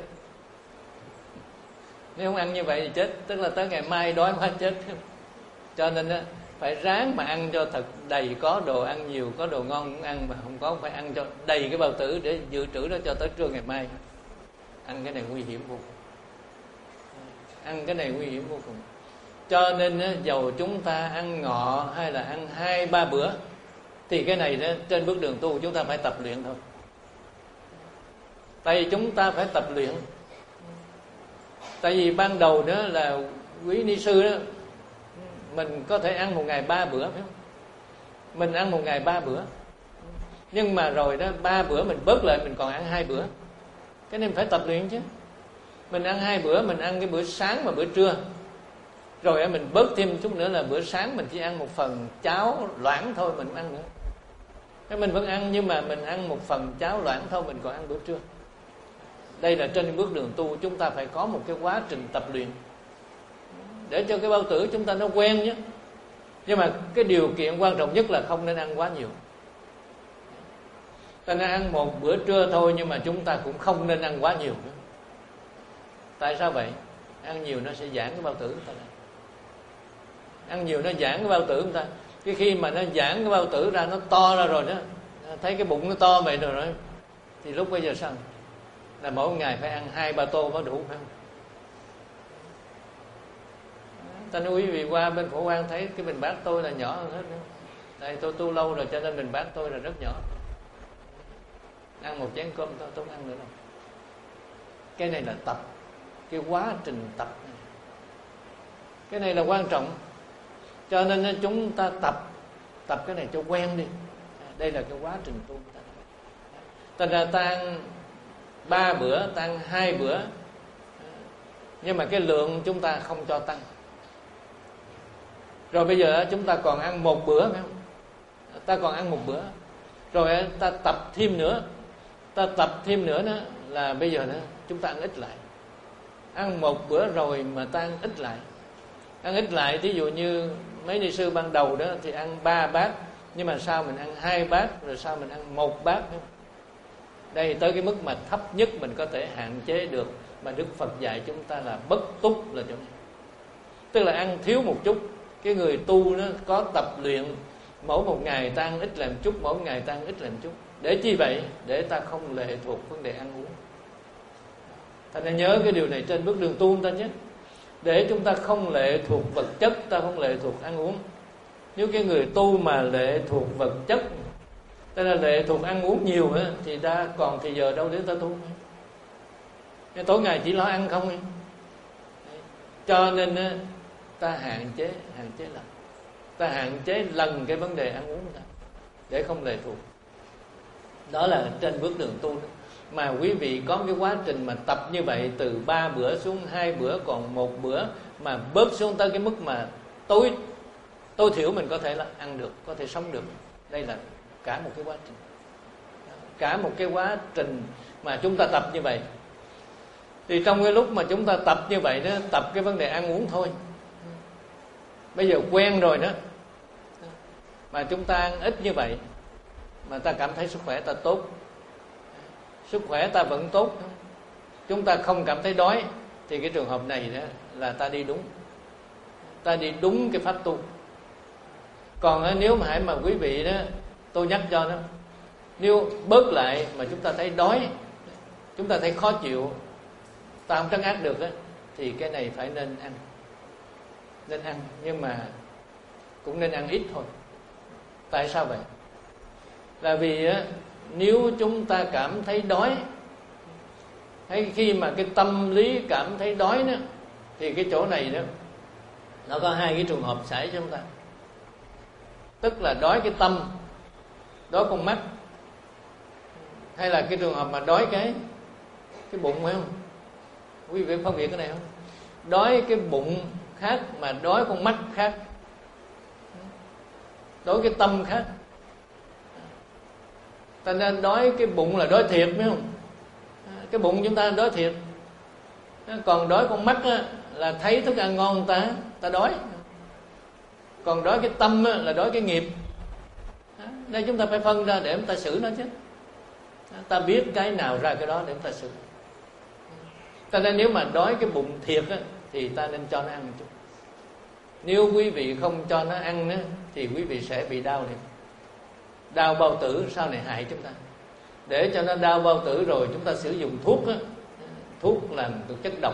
Nếu không ăn như vậy thì chết, tức là tới ngày mai đói mà chết. Cho nên á, phải ráng mà ăn cho thật đầy, có đồ ăn nhiều, có đồ ngon cũng ăn, mà không có phải ăn cho đầy cái bao tử để dự trữ đó cho tới trưa ngày mai. Ăn cái này nguy hiểm vô cùng. Ăn cái này nguy hiểm vô cùng. Cho nên á, dầu chúng ta ăn ngọ hay là ăn hai ba bữa, thì cái này đó, trên bước đường tu chúng ta phải tập luyện thôi. Tại vì chúng ta phải tập luyện. Tại vì ban đầu đó là quý ni sư đó, mình có thể ăn một ngày ba bữa, phải không? Mình ăn một ngày ba bữa, nhưng mà rồi đó ba bữa mình bớt lại, mình còn ăn hai bữa. Cái này mình phải tập luyện chứ. Mình ăn hai bữa, mình ăn cái bữa sáng và bữa trưa, rồi mình bớt thêm chút nữa là bữa sáng mình chỉ ăn một phần cháo loãng thôi, mình không ăn nữa. Cái mình vẫn ăn, nhưng mà mình ăn một phần cháo loãng thôi, mình còn ăn bữa trưa. Đây là trên bước đường tu, chúng ta phải có một cái quá trình tập luyện để cho cái bao tử chúng ta nó quen nhé. Nhưng mà cái điều kiện quan trọng nhất là không nên ăn quá nhiều. Ta nên ăn một bữa trưa thôi, nhưng mà chúng ta cũng không nên ăn quá nhiều nữa. Tại sao vậy? Ăn nhiều nó sẽ giãn cái bao tử ta. Ăn nhiều nó giãn cái bao tử chúng ta. Cái khi mà nó giãn cái bao tử ra, nó to ra rồi đó, thấy cái bụng nó to vậy rồi, rồi thì lúc bây giờ sao? Là mỗi ngày phải ăn hai ba tô mới đủ, phải không? Ta nói quý vị qua bên Phổ Quang thấy cái bình bát tôi là nhỏ hơn hết nữa. Đây tôi tu lâu rồi cho nên bình bát tôi là rất nhỏ. Ăn một chén cơm tôi không ăn nữa đâu. Cái này là tập, cái quá trình tập này. Cái này là quan trọng. Cho nên chúng ta tập Tập cái này cho quen đi. Đây là cái quá trình tu ta. Thành ra ta ăn ba bữa, ta ăn hai bữa, nhưng mà cái lượng chúng ta không cho tăng. Rồi bây giờ chúng ta còn ăn một bữa, phải không? Ta còn ăn một bữa, rồi ta tập thêm nữa. Ta tập thêm nữa đó là bây giờ đó chúng ta ăn ít lại. Ăn một bữa rồi mà ta ăn ít lại. Ăn ít lại, thí dụ như mấy ni sư ban đầu đó thì ăn ba bát, nhưng mà sao mình ăn hai bát, rồi sao mình ăn một bát. Đây tới cái mức mà thấp nhất mình có thể hạn chế được mà Đức Phật dạy chúng ta là bất túc là chỗ này. Tức là ăn thiếu một chút. Cái người tu nó có tập luyện, mỗi một ngày ta ăn ít làm chút, mỗi ngày ta ăn ít làm chút. Để chi vậy? Để ta không lệ thuộc vấn đề ăn uống. Ta nên nhớ cái điều này trên bước đường tu ta nhé. Để chúng ta không lệ thuộc vật chất, ta không lệ thuộc ăn uống. Nếu cái người tu mà lệ thuộc vật chất, ta là lệ thuộc ăn uống nhiều á, thì ta còn thì giờ đâu để ta tu. Cái tối ngày chỉ lo ăn không ấy. Cho nên ta hạn chế, hạn chế lần. Ta hạn chế lần cái vấn đề ăn uống ta, để không lệ thuộc. Đó là trên bước đường tu đó. Mà quý vị có cái quá trình mà tập như vậy, từ ba bữa xuống hai bữa, còn một bữa, mà bớt xuống tới cái mức mà tối tối thiểu mình có thể là ăn được, có thể sống được. Đây là cả một cái quá trình, cả một cái quá trình mà chúng ta tập như vậy. Thì trong cái lúc mà chúng ta tập như vậy đó, tập cái vấn đề ăn uống thôi. Bây giờ quen rồi đó, mà chúng ta ăn ít như vậy mà ta cảm thấy sức khỏe ta tốt, sức khỏe ta vẫn tốt, chúng ta không cảm thấy đói, thì cái trường hợp này đó là ta đi đúng, ta đi đúng cái pháp tu. Còn nếu mà hãy mà quý vị đó, tôi nhắc cho đó, nếu bớt lại mà chúng ta thấy đói, chúng ta thấy khó chịu, ta không trấn áp được đó, thì cái này phải nên ăn, nên ăn, nhưng mà cũng nên ăn ít thôi. Tại sao vậy? Là vì á, nếu chúng ta cảm thấy đói, hay khi mà cái tâm lý cảm thấy đói đó, thì cái chỗ này đó nó có hai cái trường hợp xảy cho chúng ta. Tức là đói cái tâm, đói con mắt, hay là cái trường hợp mà đói cái cái bụng, phải không? Quý vị phân biệt cái này không? Đói cái bụng khác mà đói con mắt khác, đói cái tâm khác. Ta nên đói cái bụng là đói thiệt, phải không? Cái bụng chúng ta đói thiệt. Còn đói con mắt á, là thấy thức ăn ngon ta, ta đói. Còn đói cái tâm á, là đói cái nghiệp. Đây chúng ta phải phân ra để chúng ta xử nó chứ. Ta biết cái nào ra cái đó để chúng ta xử. Ta nên nếu mà đói cái bụng thiệt á, thì ta nên cho nó ăn một chút. Nếu quý vị không cho nó ăn á, thì quý vị sẽ bị đau liền. Đau bao tử sau này hại chúng ta. Để cho nó đau bao tử rồi chúng ta sử dụng thuốc á, thuốc làm được chất độc.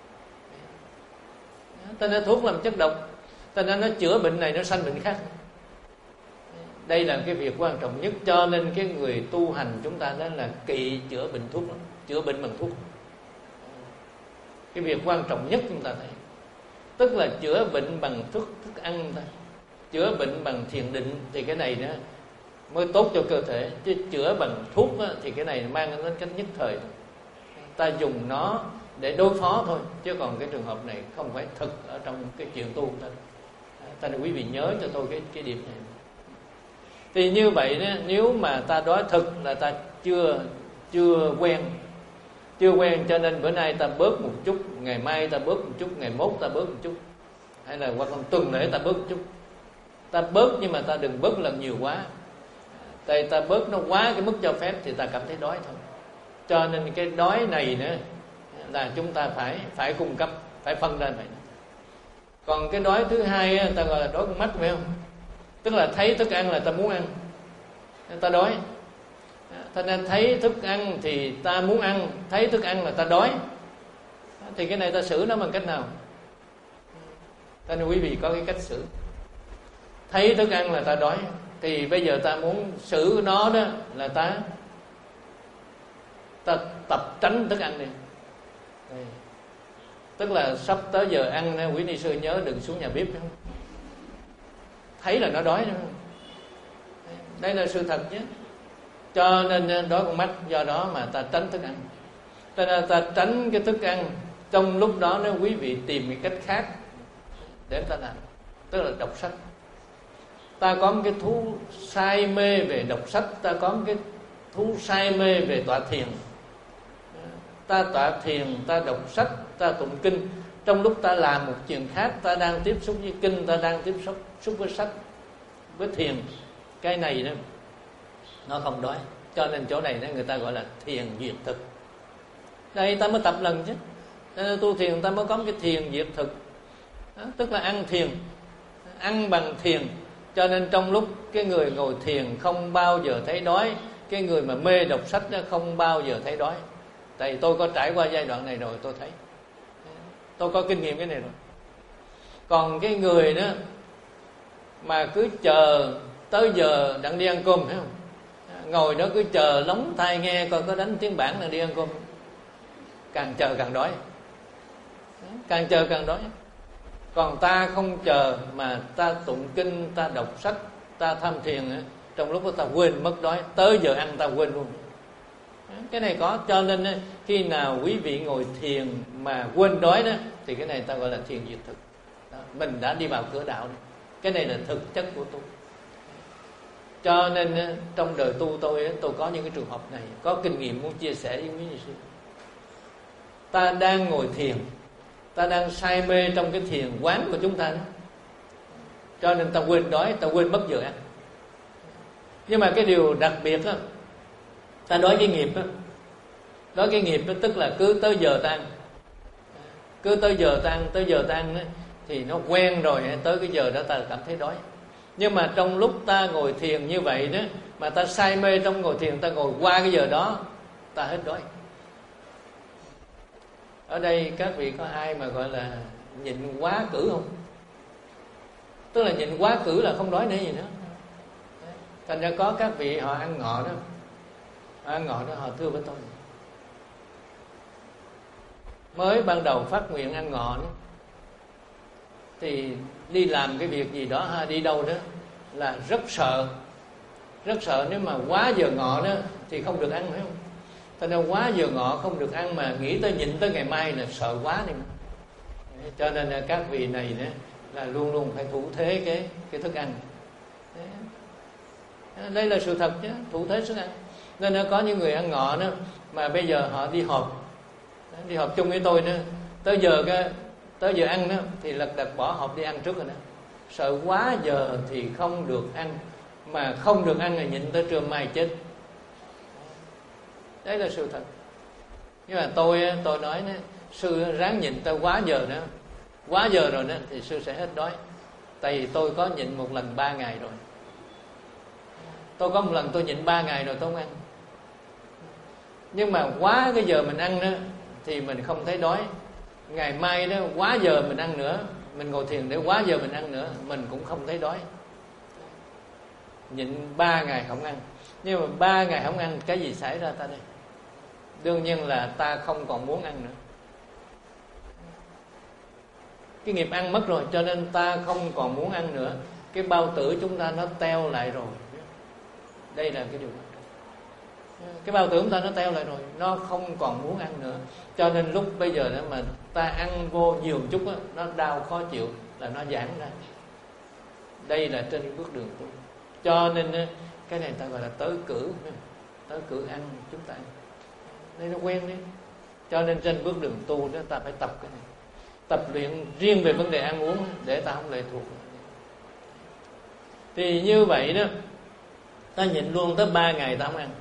Ta nên thuốc làm chất độc, ta nên nó chữa bệnh này nó sanh bệnh khác. Đây là cái việc quan trọng nhất. Cho nên cái người tu hành chúng ta đó là kỵ chữa bệnh thuốc lắm. Chữa bệnh bằng thuốc. cái việc quan trọng nhất chúng ta thấy, tức là chữa bệnh bằng thức thức ăn thôi, chữa bệnh bằng thiền định thì cái này nữa mới tốt cho cơ thể, chứ chữa bằng thuốc đó, thì cái này mang đến cách nhất thời thôi. Ta dùng nó để đối phó thôi, chứ còn cái trường hợp này không phải thực ở trong cái chuyện tu thôi. Ta nên quý vị nhớ cho tôi cái cái điểm này. Thì như vậy đó, nếu mà ta đói thực là ta chưa chưa quen, chưa quen, cho nên bữa nay ta bớt một chút, ngày mai ta bớt một chút, ngày mốt ta bớt một chút, hay là hoặc là tuần lễ ta bớt một chút. Ta bớt nhưng mà ta đừng bớt lần nhiều quá. Tại ta bớt nó quá cái mức cho phép thì ta cảm thấy đói thôi. Cho nên cái đói này nữa là chúng ta phải phải cung cấp, phải phân ra vậy. Còn cái đói thứ hai ta gọi là đói con mắt, phải không? Tức là thấy thức ăn là ta muốn ăn, ta đói. Cho nên thấy thức ăn thì ta muốn ăn, thấy thức ăn là ta đói. Thì cái này ta xử nó bằng cách nào? Cho nên quý vị có cái cách xử. Thấy thức ăn là ta đói, thì bây giờ ta muốn xử nó đó là ta ta tập tránh thức ăn đi. Đây. Tức là sắp tới giờ ăn, quý ni sư nhớ đừng xuống nhà bếp nữa. Thấy là nó đói nữa. Đây là sự thật nhé. Cho nên đói con mắt, do đó mà ta tránh thức ăn. Cho nên ta tránh cái thức ăn. Trong lúc đó nếu quý vị tìm cái cách khác để ta làm, tức là đọc sách. Ta có một cái thú say mê về đọc sách, ta có một cái thú say mê về tọa thiền. Ta tọa thiền, ta đọc sách, ta tụng kinh. Trong lúc ta làm một chuyện khác, ta đang tiếp xúc với kinh, ta đang tiếp xúc, xúc với sách, với thiền. Cái này đó nó không đói. Cho nên chỗ này đó người ta gọi là thiền diệt thực. Đây ta mới tập lần chứ. Nên tu thiền ta mới có cái thiền diệt thực đó, tức là ăn thiền, ăn bằng thiền. Cho nên trong lúc cái người ngồi thiền không bao giờ thấy đói, cái người mà mê đọc sách đó không bao giờ thấy đói. Tại vì tôi có trải qua giai đoạn này rồi, tôi thấy, tôi có kinh nghiệm cái này rồi. Còn cái người đó mà cứ chờ tới giờ đặng đi ăn cơm, thấy không? Ngồi đó cứ chờ lóng tai nghe coi có đánh tiếng bản là đi ăn cơm, càng chờ càng đói, càng chờ càng đói. Còn ta không chờ mà ta tụng kinh, ta đọc sách, ta tham thiền, trong lúc đó ta quên mất đói, tới giờ ăn ta quên luôn. Cái này có. Cho nên khi nào quý vị ngồi thiền mà quên đói đó, thì cái này ta gọi là thiền diệt thực đó. Mình đã đi vào cửa đạo đó. Cái này là thực chất của tu. Cho nên trong đời tu tôi tôi có những cái trường hợp này, có kinh nghiệm muốn chia sẻ với quý vị sư. Ta đang ngồi thiền, ta đang say mê trong cái thiền quán của chúng ta đó. Cho nên ta quên đói, ta quên mất giờ ăn. Nhưng mà cái điều đặc biệt đó, ta đói cái nghiệp đó. Đói cái nghiệp đó tức là cứ tới giờ ta ăn, cứ tới giờ ta ăn, tới giờ ta ăn đó, thì nó quen rồi, tới cái giờ đó ta cảm thấy đói. Nhưng mà trong lúc ta ngồi thiền như vậy đó, mà ta say mê trong ngồi thiền, ta ngồi qua cái giờ đó, ta hết đói. Ở đây các vị có ai mà gọi là nhịn quá cử không? Tức là nhịn quá cử là không đói nữa gì nữa. Thành ra có các vị họ ăn ngọ đó, họ ăn ngọ đó họ thưa với tôi, mới ban đầu phát nguyện ăn ngọ đó, thì đi làm cái việc gì đó hay đi đâu đó là rất sợ, rất sợ nếu mà quá giờ ngọ đó thì không được ăn, phải không? Cho nên quá giờ ngọ không được ăn, mà nghĩ tới nhịn tới ngày mai là sợ quá đi. Cho nên là các vị này đó là luôn luôn phải thủ thế cái cái thức ăn. Đây là sự thật chứ, thủ thế thức ăn. Nên nó có những người ăn ngọ đó mà bây giờ họ đi họp, đi họp chung với tôi đó, tới giờ cái tới giờ ăn đó thì lật đật bỏ họp đi ăn trước rồi đó. Sợ quá giờ thì không được ăn, mà không được ăn là nhịn tới trưa mai chết. Đấy là sự thật. Nhưng mà tôi tôi nói đó, sư ráng nhịn tới quá giờ nữa, quá giờ rồi đó thì sư sẽ hết đói. Tại vì tôi có nhịn một lần ba ngày rồi. Tôi có một lần tôi nhịn ba ngày rồi tôi không ăn. Nhưng mà quá cái giờ mình ăn đó thì mình không thấy đói. Ngày mai đó quá giờ mình ăn nữa, mình ngồi thiền để quá giờ mình ăn nữa, mình cũng không thấy đói. Nhịn ba ngày không ăn. Nhưng mà ba ngày không ăn, cái gì xảy ra ta đây? Đương nhiên là ta không còn muốn ăn nữa. cái nghiệp ăn mất rồi, cho nên ta không còn muốn ăn nữa. Cái bao tử chúng ta nó teo lại rồi. Đây là cái điều quan trọng. Cái bao tử chúng ta nó teo lại rồi, nó không còn muốn ăn nữa. Cho nên lúc bây giờ đó mà ta ăn vô nhiều một chút đó, nó đau khó chịu là nó giãn ra. Đây là trên cái bước đường tu. Cho nên cái này ta gọi là tới cử. Tới cử ăn chúng ta ăn. Đây nó quen đi. Cho nên trên bước đường tu đó ta phải tập cái này. Tập luyện riêng về vấn đề ăn uống để ta không lệ thuộc. Thì như vậy đó, ta nhịn luôn tới ba ngày ta không ăn.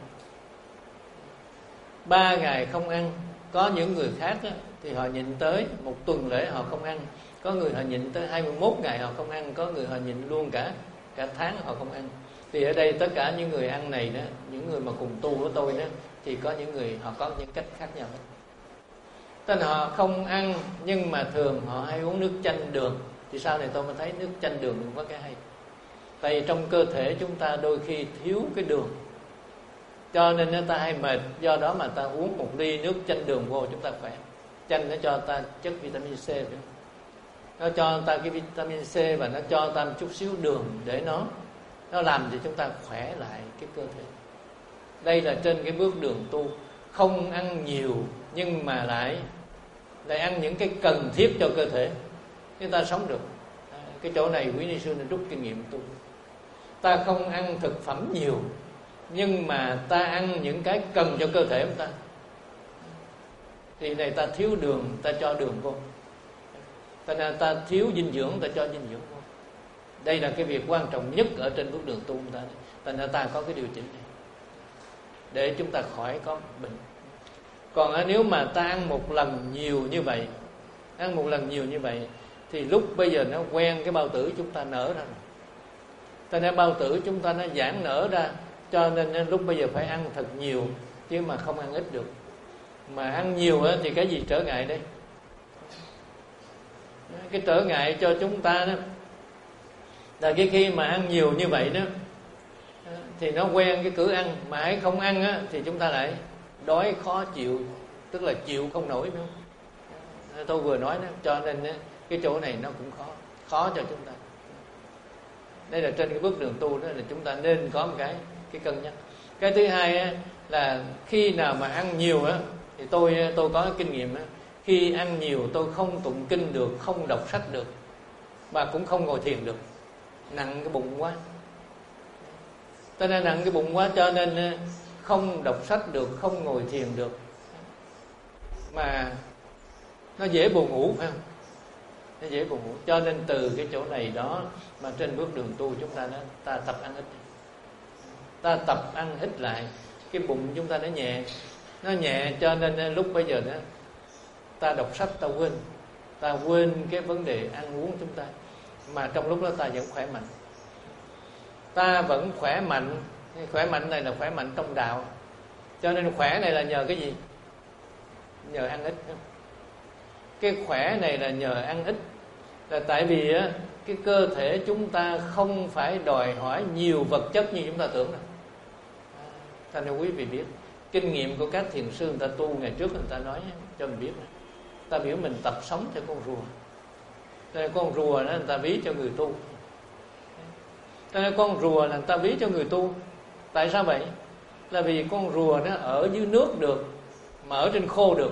Ba ngày không ăn. Có những người khác đó, thì họ nhịn tới một tuần lễ họ không ăn. Có người họ nhịn tới hai mươi mốt ngày họ không ăn. Có người họ nhịn luôn cả cả tháng họ không ăn. Thì ở đây tất cả những người ăn này đó, những người mà cùng tu với tôi đó, thì có những người họ có những cách khác nhau hết. Tên họ không ăn, nhưng mà thường họ hay uống nước chanh đường. Thì sau này tôi mới thấy nước chanh đường cũng có cái hay. Tại vì trong cơ thể chúng ta đôi khi thiếu cái đường, cho nên ta hay mệt. Do đó mà ta uống một ly nước chanh đường vô chúng ta khỏe. Chanh nó cho ta chất vitamin C, nó cho ta cái vitamin C, và nó cho ta một chút xíu đường để nó nó làm cho chúng ta khỏe lại cái cơ thể. Đây là trên cái bước đường tu. Không ăn nhiều, nhưng mà lại lại ăn những cái cần thiết cho cơ thể, chúng ta sống được. Cái chỗ này quý ni sư nên rút kinh nghiệm tu. Ta không ăn thực phẩm nhiều, nhưng mà ta ăn những cái cần cho cơ thể của ta. Thì này ta thiếu đường, ta cho đường vô. Ta, ta thiếu dinh dưỡng, ta cho dinh dưỡng vô. Đây là cái việc quan trọng nhất ở trên bước đường tu của ta. Thành ra ta có cái điều chỉnh này để chúng ta khỏi có bệnh. Còn nếu mà ta ăn một lần nhiều như vậy, ăn một lần nhiều như vậy, thì lúc bây giờ nó quen cái bao tử chúng ta nở ra rồi. Cho nên bao tử chúng ta nó giãn nở ra. Cho nên lúc bây giờ phải ăn thật nhiều, chứ mà không ăn ít được. Mà ăn nhiều thì cái gì trở ngại đây? Cái trở ngại cho chúng ta đó là cái khi mà ăn nhiều như vậy đó, thì nó quen cái cử ăn. Mà hãy không ăn á, thì chúng ta lại đói khó chịu, tức là chịu không nổi nữa. Tôi vừa nói đó, cho nên cái chỗ này nó cũng khó khó cho chúng ta. Đây là trên cái bước đường tu đó, là chúng ta nên có một cái cái cân nhắc. Cái thứ hai á, là khi nào mà ăn nhiều á, thì tôi tôi có kinh nghiệm á, khi ăn nhiều tôi không tụng kinh được, không đọc sách được, và cũng không ngồi thiền được. Nặng cái bụng quá. Cho nên nặng cái bụng quá, cho nên không đọc sách được, không ngồi thiền được, mà nó dễ buồn ngủ, phải không? Nó dễ buồn ngủ. Cho nên từ cái chỗ này đó mà trên bước đường tu chúng ta đó, ta tập ăn ít. Ta tập ăn ít lại, cái bụng chúng ta nó nhẹ. Nó nhẹ cho nên lúc bây giờ đó ta đọc sách ta quên. Ta quên cái vấn đề ăn uống chúng ta. Mà trong lúc đó ta vẫn khỏe mạnh. Ta vẫn khỏe mạnh. Khỏe mạnh này là khỏe mạnh trong đạo. Cho nên khỏe này là nhờ cái gì? Nhờ ăn ít. Cái khỏe này là nhờ ăn ít. Là tại vì á, cái cơ thể chúng ta không phải đòi hỏi nhiều vật chất như chúng ta tưởng đâu. Thành ra quý vị biết, kinh nghiệm của các thiền sư người ta tu ngày trước người ta nói cho mình biết. Ta biểu mình tập sống theo con rùa. Cho nên con rùa đó người ta ví cho người tu. Cho nên con rùa là người ta ví cho người tu. Tại sao vậy? Là vì con rùa nó ở dưới nước được, mà ở trên khô được.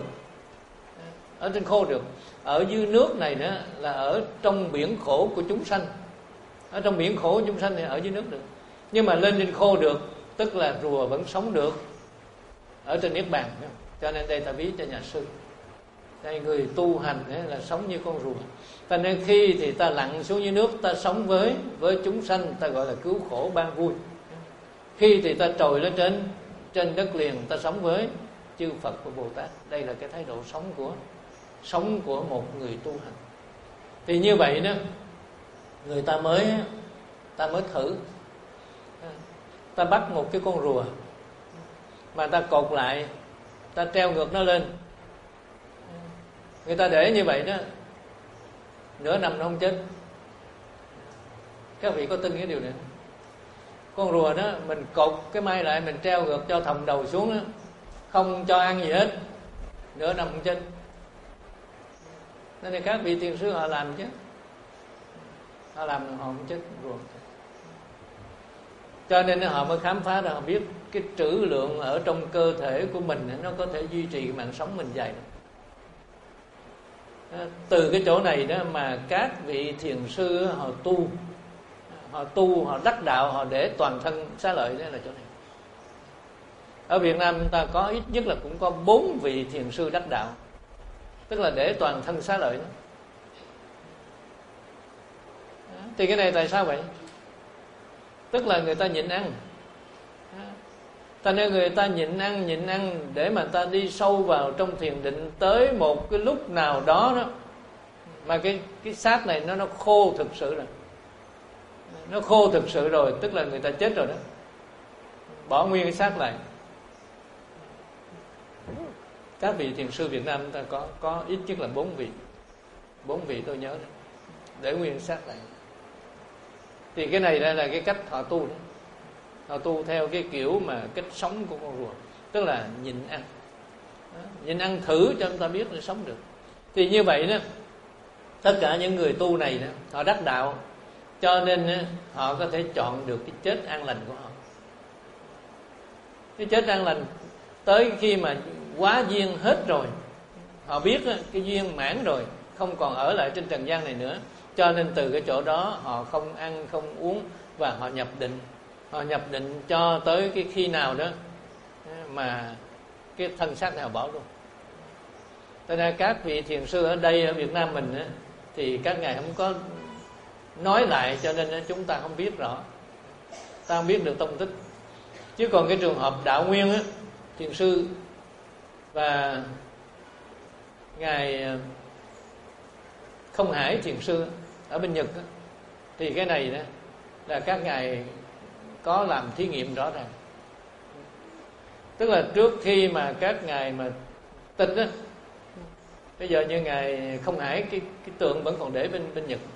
Ở trên khô được. Ở dưới nước này đó là ở trong biển khổ của chúng sanh. Ở trong biển khổ của chúng sanh này ở dưới nước được. Nhưng mà lên trên khô được, tức là rùa vẫn sống được ở trên niết bàn. Cho nên đây ta ví cho nhà sư. Đây người tu hành là sống như con rùa. Cho nên khi thì ta lặn xuống dưới nước, ta sống với với chúng sanh, ta gọi là cứu khổ ban vui. Khi thì ta trồi lên trên trên đất liền, ta sống với chư Phật và Bồ Tát. Đây là cái thái độ sống của sống của một người tu hành. Thì như vậy đó, người ta mới ta mới thử. Ta bắt một cái con rùa mà ta cột lại, ta treo ngược nó lên. Người ta để như vậy đó, nửa năm nó không chết. Các vị có tin cái điều này? Con rùa đó mình cột cái mai lại, mình treo ngược cho thòng đầu xuống đó, không cho ăn gì hết, nửa năm không chết. Nên các vị thiền sư họ làm chứ, họ làm họ không chết rồi. Cho nên họ mới khám phá ra, họ biết cái trữ lượng ở trong cơ thể của mình nó có thể duy trì mạng sống mình dài. Từ cái chỗ này đó mà các vị thiền sư họ tu, họ tu, họ đắc đạo, họ để toàn thân xá lợi, đó là chỗ này. Ở Việt Nam chúng ta có ít nhất là cũng có bốn vị thiền sư đắc đạo, tức là để toàn thân xá lợi đó. Thì cái này tại sao vậy? Tức là người ta nhịn ăn. Thành nên người ta nhịn ăn, nhịn ăn để mà ta đi sâu vào trong thiền định, tới một cái lúc nào đó đó mà cái cái xác này nó nó khô thực sự rồi. Nó khô thực sự rồi, tức là người ta chết rồi đó. Bỏ nguyên cái xác lại. Các vị thiền sư Việt Nam chúng ta có có ít nhất là bốn vị. Bốn vị tôi nhớ đó. Để nguyên xác lại. Thì cái này đây là cái cách họ tu đó. Họ tu theo cái kiểu mà cách sống của con rùa, tức là nhịn ăn. Đó, nhịn ăn thử cho chúng ta biết để sống được. Thì như vậy đó, tất cả những người tu này đó, họ đắc đạo, cho nên đó, họ có thể chọn được cái chết an lành của họ. Cái chết an lành tới khi mà quá duyên hết rồi, họ biết đó, cái duyên mãn rồi, không còn ở lại trên trần gian này nữa, cho nên từ cái chỗ đó họ không ăn không uống và họ nhập định. Họ nhập định cho tới cái khi nào đó mà cái thân xác này họ bỏ luôn. Cho nên các vị thiền sư ở đây ở Việt Nam mình á, thì các ngài không có nói lại, cho nên chúng ta không biết rõ, ta không biết được tông tích. Chứ còn cái trường hợp Đạo Nguyên á, thiền sư và ngài Không Hải thiền sư ở bên Nhật á, thì cái này đó là các ngài có làm thí nghiệm rõ ràng. Tức là trước khi mà các ngài mà tịch á, bây giờ như ngài Không Hải, cái cái tượng vẫn còn để bên bên Nhật,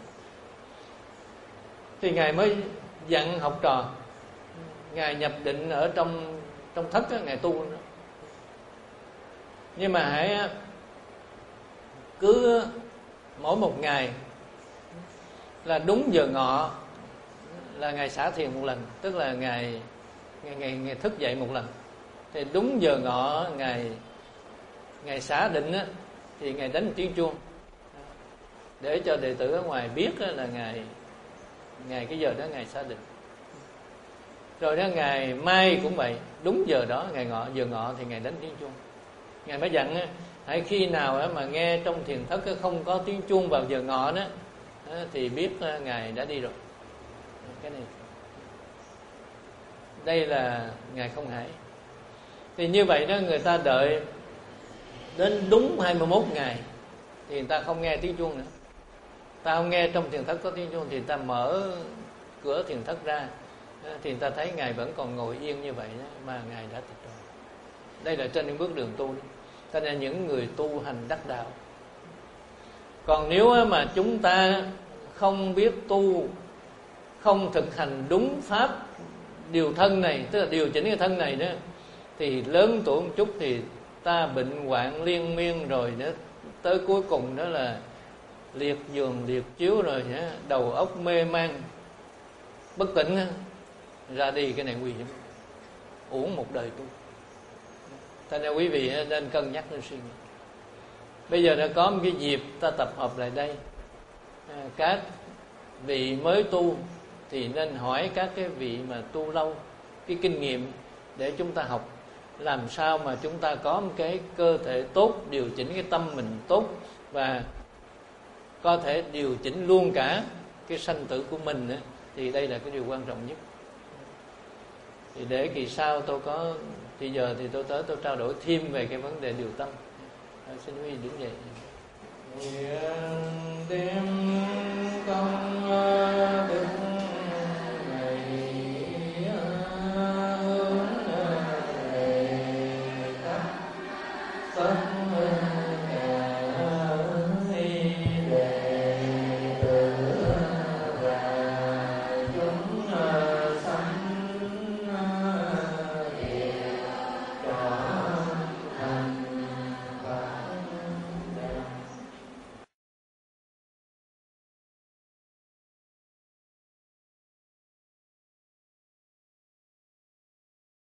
thì ngài mới dặn học trò, ngài nhập định ở trong trong thất á, ngài tu đó. Nhưng mà hãy cứ mỗi một ngày là đúng giờ ngọ là ngài xả thiền một lần, tức là ngài ngày ngày ngày thức dậy một lần. Thì đúng giờ ngọ ngài ngài xả định á, thì ngài đánh tiếng chuông để cho đệ tử ở ngoài biết á, là ngài ngài cái giờ đó ngài xả định. Rồi đó ngày mai cũng vậy, đúng giờ đó ngày ngọ giờ ngọ thì ngài đánh tiếng chuông. Ngài mới dặn á, hãy khi nào á, mà nghe trong thiền thất á, không có tiếng chuông vào giờ ngọ đó á, thì biết á, ngài đã đi rồi. Cái này đây là ngài Không Hải. Thì như vậy đó, người ta đợi đến đúng hai mươi mốt ngày thì người ta không nghe tiếng chuông nữa. Ta không nghe trong thiền thất có tiếng chuông thì ta mở cửa thiền thất ra thì người ta thấy ngài vẫn còn ngồi yên như vậy đó, mà ngài đã tịch rồi. Đây là trên những bước đường tu đó. Cho nên những người tu hành đắc đạo. Còn nếu mà chúng ta không biết tu, không thực hành đúng pháp điều thân này, tức là điều chỉnh cái thân này đó, thì lớn tuổi một chút thì ta bệnh hoạn liên miên rồi đó, tới cuối cùng đó là liệt giường liệt chiếu rồi đó, đầu óc mê man bất tỉnh đó, ra đi. Cái này nguy hiểm, uổng một đời tu. Cho nên quý vị nên cân nhắc, nên suy nghĩ. Bây giờ đã có một cái dịp ta tập hợp lại đây, các vị mới tu thì nên hỏi các cái vị mà tu lâu cái kinh nghiệm để chúng ta học làm sao mà chúng ta có một cái cơ thể tốt, điều chỉnh cái tâm mình tốt và có thể điều chỉnh luôn cả cái sanh tử của mình nữa. Thì đây là cái điều quan trọng nhất. Thì để kỳ sau tôi có thì giờ thì tôi tới tôi trao đổi thêm về cái vấn đề điều tâm. À, xin quý vị đứng dậy.